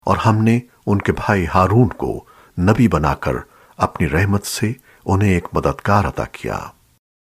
और हमने उनके भाई हारून को नबी बनाकर अपनी रहमत से उन्हें एक मददगार अता किया।